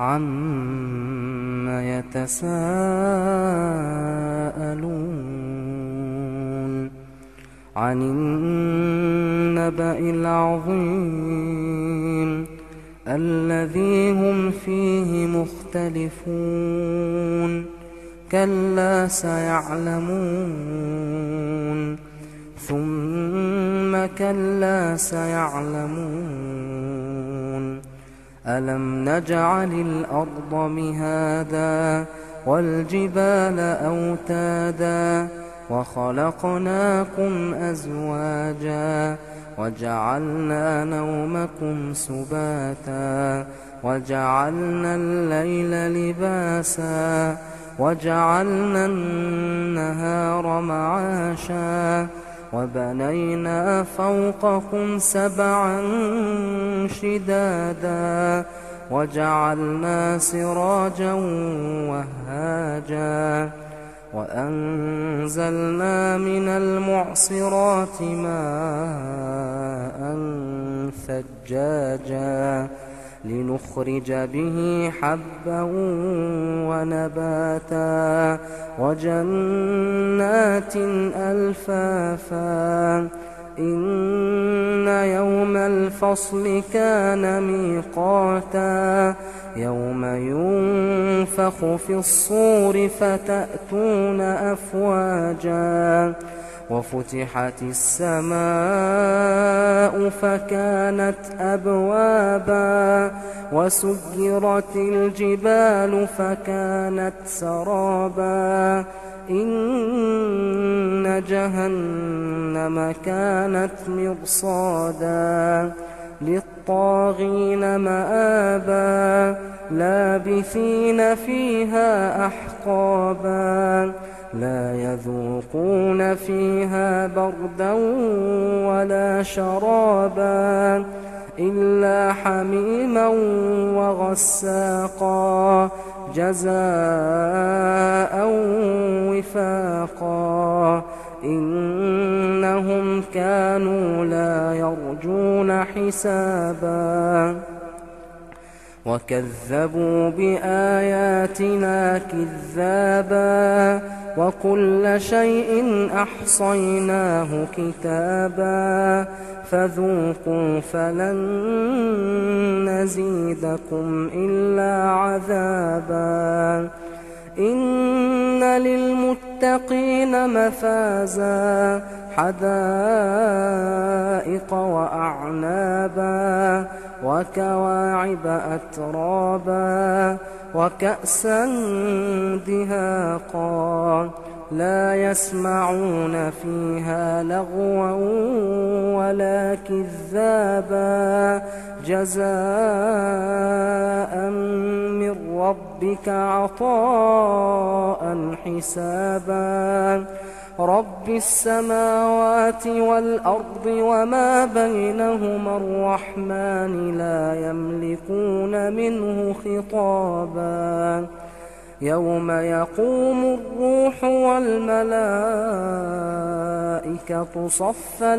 عَمَّ يَتَسَاءَلُونَ عَنِ النَّبَإِ الْعَظِيمِ الَّذِي هُمْ فِيهِ مُخْتَلِفُونَ كَلَّا سَيَعْلَمُونَ ثُمَّ كَلَّا سَيَعْلَمُونَ أَلَمْ نَجْعَلِ الْأَرْضَ مِهَادًا وَالْجِبَالَ أَوْتَادًا وَخَلَقْنَاكُمْ أَزْوَاجًا وَجَعَلْنَا نَوْمَكُمْ سُبَاتًا وَجَعَلْنَا اللَّيْلَ لِبَاسًا وَجَعَلْنَا النَّهَارَ مَعَاشًا وَبَنَيْنَا فَوْقَكُمْ سَبْعًا شِدَادًا وَجَعَلْنَا سِرَاجًا وَهَّاجًا وَأَنزَلْنَا مِنَ الْمُعْصِرَاتِ مَاءً ثَجَّاجًا لِنُخْرِجَ بِهِ حَبًّا وَنَبَاتًا وَجَنَّاتٍ أَلْفَافًا إِنَّ يَوْمَ الْفَصْلِ كَانَ مِيقَاتًا يَوْمَ يُنفَخُ فِي الصُّورِ فَتَأْتُونَ أَفْوَاجًا وَفُتِحَتِ السَّمَاءُ فَكَانَتْ أَبْوَابًا وَسُيِّرَتِ الْجِبَالُ فَكَانَتْ سَرَابًا إِنَّ جَهَنَّمَ كَانَتْ مِرْصَادًا لِلطَّاغِينَ مَآبًا لَابِثِينَ فِيهَا أَحْقَابًا لَا يَذُوقُونَ فِيهَا بَرْدًا وَلَا شَرَابًا إِلَّا حَمِيمًا وَغَسَّاقًا جَزَاءً وِفَاقًا إِنَّهُمْ كَانُوا لَا يَرْجُونَ حِسَابًا وَكَذَّبُوا بِآيَاتِنَا كِذَّابًا وَكُلَّ شَيْءٍ أَحْصَيْنَاهُ كِتَابًا فَذُوقُوا فَلَن نَّزِيدَكُمْ إِلَّا عَذَابًا إِنَّ لِلْمُتَّقِينَ مَفَازًا حَدَائِقَ وَأَعْنَابًا وَكَوَاعِبَ أَتْرَابًا وَكَأْسًا دِهَاقًا لَا يَسْمَعُونَ فِيهَا لَغْوًا وَلَا كِذَّابًا جَزَاءً مِّن رَّبِّكَ عَطَاءً حِسَابًا رَبِّ السَّمَاوَاتِ وَالْأَرْضِ وَمَا بَيْنَهُمَا الرَّحْمَٰنِ لَا يَمْلِكُونَ مِنْهُ خِطَابًا يَوْمَ يَقُومُ الرُّوحُ وَالْمَلَائِكَةُ صَفًّا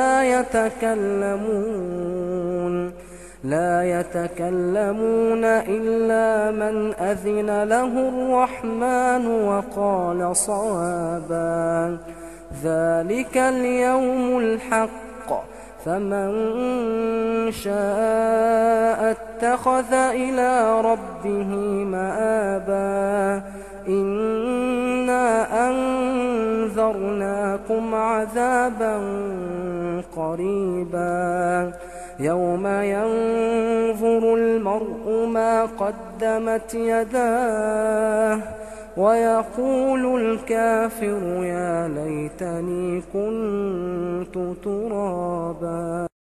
لَا يَتَكَلَّمُونَ إِلَّا مَنْ أَذِنَ لَهُ الرَّحْمَٰنُ وَقَالَ صَوَابًا ذَلِكَ الْيَوْمُ الْحَقُّ فَمَن شَاءَ اتَّخَذَ إِلَىٰ رَبِّهِ مَآبًا إِنَّا أَنذَرْنَاكُمْ عَذَابًا قَرِيبًا يَوْمَ يَنظُرُ الْمَرْءُ مَا قَدَّمَتْ يَدَاهُ وَيَقُولُ الْكَافِرُ يَا لَيْتَنِي كُنتُ تُرَابًا